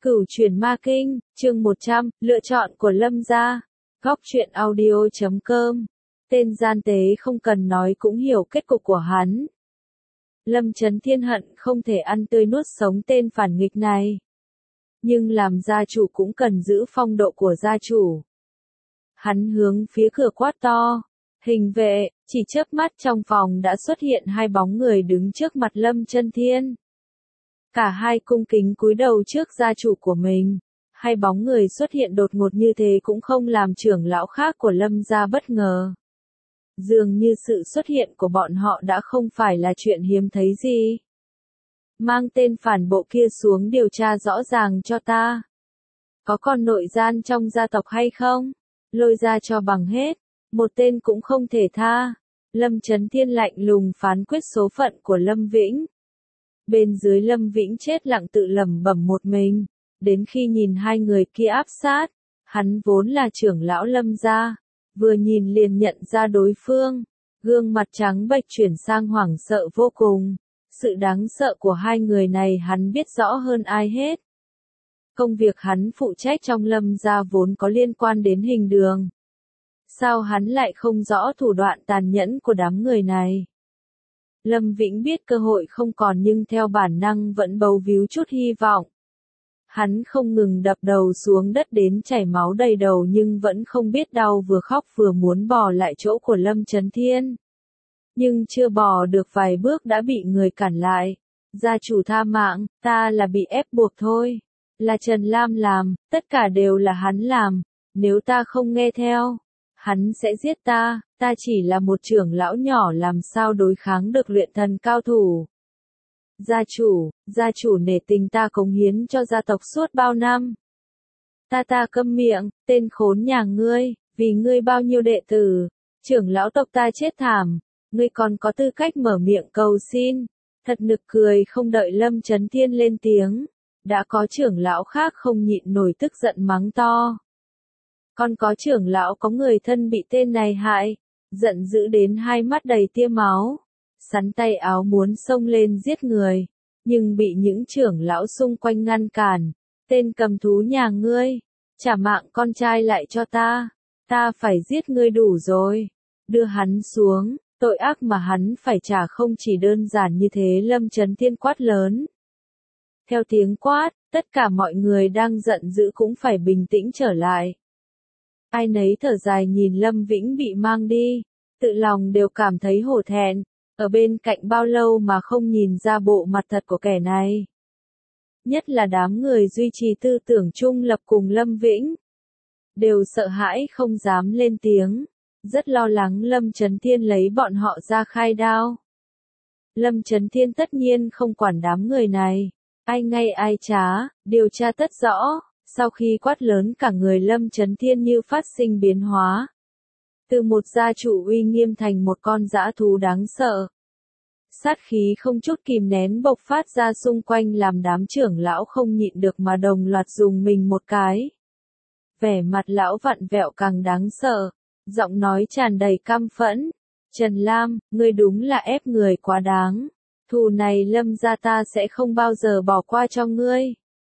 Cửu Truyền Ma Kinh, chương 100, lựa chọn của Lâm gia. Góc truyện audio.com. Tên gian tế không cần nói cũng hiểu kết cục của hắn. Lâm Chấn Thiên hận không thể ăn tươi nuốt sống tên phản nghịch này. Nhưng làm gia chủ cũng cần giữ phong độ của gia chủ. Hắn hướng phía cửa quát to. Hình vệ, chỉ chớp mắt trong phòng đã xuất hiện hai bóng người đứng trước mặt Lâm Chấn Thiên. Cả hai cung kính cúi đầu trước gia chủ của mình. Hai bóng người xuất hiện đột ngột như thế cũng không làm trưởng lão khác của Lâm gia bất ngờ. Dường như sự xuất hiện của bọn họ đã không phải là chuyện hiếm thấy gì. Mang tên phản bộ kia xuống điều tra rõ ràng cho ta. Có còn nội gian trong gia tộc hay không? Lôi ra cho bằng hết. Một tên cũng không thể tha. Lâm Chấn Thiên lạnh lùng phán quyết số phận của Lâm Vĩnh. Bên dưới Lâm Vĩnh chết lặng tự lẩm bẩm một mình. Đến khi nhìn hai người kia áp sát, hắn vốn là trưởng lão Lâm gia, vừa nhìn liền nhận ra đối phương, gương mặt trắng bệch chuyển sang hoảng sợ vô cùng. Sự đáng sợ của hai người này hắn biết rõ hơn ai hết. Công việc hắn phụ trách trong Lâm gia vốn có liên quan đến hình đường. Sao hắn lại không rõ thủ đoạn tàn nhẫn của đám người này? Lâm Vĩnh biết cơ hội không còn nhưng theo bản năng vẫn bấu víu chút hy vọng. Hắn không ngừng đập đầu xuống đất đến chảy máu đầy đầu nhưng vẫn không biết đau, vừa khóc vừa muốn bò lại chỗ của Lâm Chấn Thiên. Nhưng chưa bò được vài bước đã bị người cản lại. Gia chủ tha mạng, ta là bị ép buộc thôi. Là Trần Lam làm, tất cả đều là hắn làm. Nếu ta không nghe theo, hắn sẽ giết ta chỉ là một trưởng lão nhỏ làm sao đối kháng được luyện thần cao thủ. Gia chủ nể tình ta cống hiến cho gia tộc suốt bao năm. Ta câm miệng, tên khốn nhà ngươi, vì ngươi bao nhiêu đệ tử, trưởng lão tộc ta chết thảm, ngươi còn có tư cách mở miệng cầu xin. Thật nực cười, không đợi Lâm Chấn Thiên lên tiếng, đã có trưởng lão khác không nhịn nổi tức giận mắng to. Còn có trưởng lão có người thân bị tên này hại, giận dữ đến hai mắt đầy tia máu, sắn tay áo muốn xông lên giết người, nhưng bị những trưởng lão xung quanh ngăn cản. Tên cầm thú nhà ngươi, trả mạng con trai lại cho ta phải giết ngươi đủ rồi, đưa hắn xuống, tội ác mà hắn phải trả không chỉ đơn giản như thế. Lâm Chấn Thiên quát lớn. Theo tiếng quát, tất cả mọi người đang giận dữ cũng phải bình tĩnh trở lại. Ai nấy thở dài nhìn Lâm Vĩnh bị mang đi, tự lòng đều cảm thấy hổ thẹn, ở bên cạnh bao lâu mà không nhìn ra bộ mặt thật của kẻ này. Nhất là đám người duy trì tư tưởng trung lập cùng Lâm Vĩnh, đều sợ hãi không dám lên tiếng, rất lo lắng Lâm Chấn Thiên lấy bọn họ ra khai đao. Lâm Chấn Thiên tất nhiên không quản đám người này, ai ngay ai trá, điều tra tất rõ. Sau khi quát lớn cả người Lâm Chấn Thiên như phát sinh biến hóa. Từ một gia chủ uy nghiêm thành một con dã thú đáng sợ. Sát khí không chút kìm nén bộc phát ra xung quanh làm đám trưởng lão không nhịn được mà đồng loạt dùng mình một cái. Vẻ mặt lão vặn vẹo càng đáng sợ, giọng nói tràn đầy căm phẫn. Trần Lam, ngươi đúng là ép người quá đáng. Thù này Lâm gia ta sẽ không bao giờ bỏ qua cho ngươi.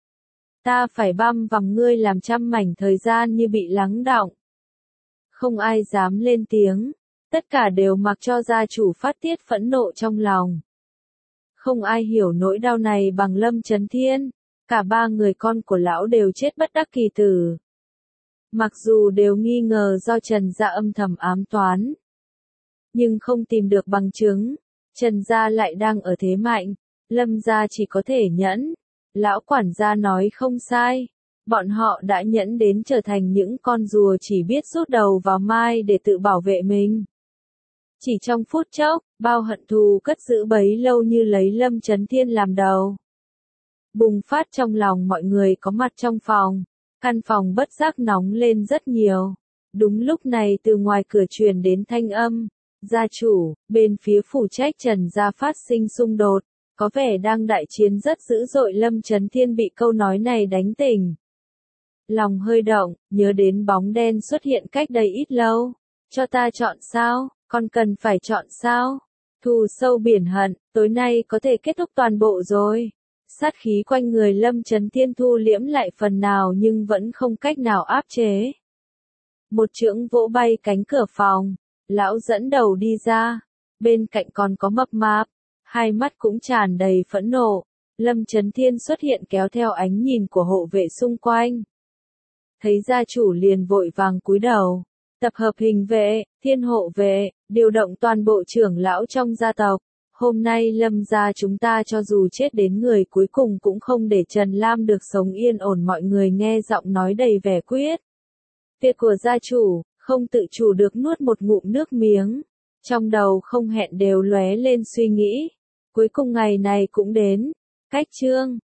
Ta phải băm vằm ngươi làm trăm mảnh thời gian như bị lắng đọng. Không ai dám lên tiếng, tất cả đều mặc cho gia chủ phát tiết phẫn nộ trong lòng. Không ai hiểu nỗi đau này bằng Lâm Chấn Thiên, cả ba người con của lão đều chết bất đắc kỳ tử. Mặc dù đều nghi ngờ do Trần gia âm thầm ám toán, nhưng không tìm được bằng chứng, Trần gia lại đang ở thế mạnh, Lâm gia chỉ có thể nhẫn. Lão quản gia nói không sai, bọn họ đã nhẫn đến trở thành những con rùa chỉ biết rút đầu vào mai để tự bảo vệ mình. Chỉ trong phút chốc, bao hận thù cất giữ bấy lâu như lấy Lâm Chấn Thiên làm đầu. Bùng phát trong lòng mọi người có mặt trong phòng, căn phòng bất giác nóng lên rất nhiều. Đúng lúc này từ ngoài cửa truyền đến thanh âm, gia chủ, bên phía phụ trách Trần gia phát sinh xung đột. Có vẻ đang đại chiến rất dữ dội. Lâm Chấn Thiên bị câu nói này đánh tỉnh. Lòng hơi động, nhớ đến bóng đen xuất hiện cách đây ít lâu. Cho ta chọn sao, con cần phải chọn sao? Thù sâu biển hận, tối nay có thể kết thúc toàn bộ rồi. Sát khí quanh người Lâm Chấn Thiên thu liễm lại phần nào nhưng vẫn không cách nào áp chế. Một chưởng vỗ bay cánh cửa phòng, lão dẫn đầu đi ra, bên cạnh còn có Mập Mạp, hai mắt cũng tràn đầy phẫn nộ. Lâm Chấn Thiên xuất hiện kéo theo ánh nhìn của hộ vệ xung quanh. Thấy gia chủ liền vội vàng cúi đầu, tập hợp hình vệ, thiên hộ vệ, điều động toàn bộ trưởng lão trong gia tộc. Hôm nay Lâm gia chúng ta cho dù chết đến người cuối cùng cũng không để Trần Lam được sống yên ổn. Mọi người nghe giọng nói đầy vẻ quyết tuyệt của gia chủ, không tự chủ được nuốt một ngụm nước miếng. Trong đầu không hẹn đều lóe lên suy nghĩ. Cuối cùng ngày này cũng đến. Cách chương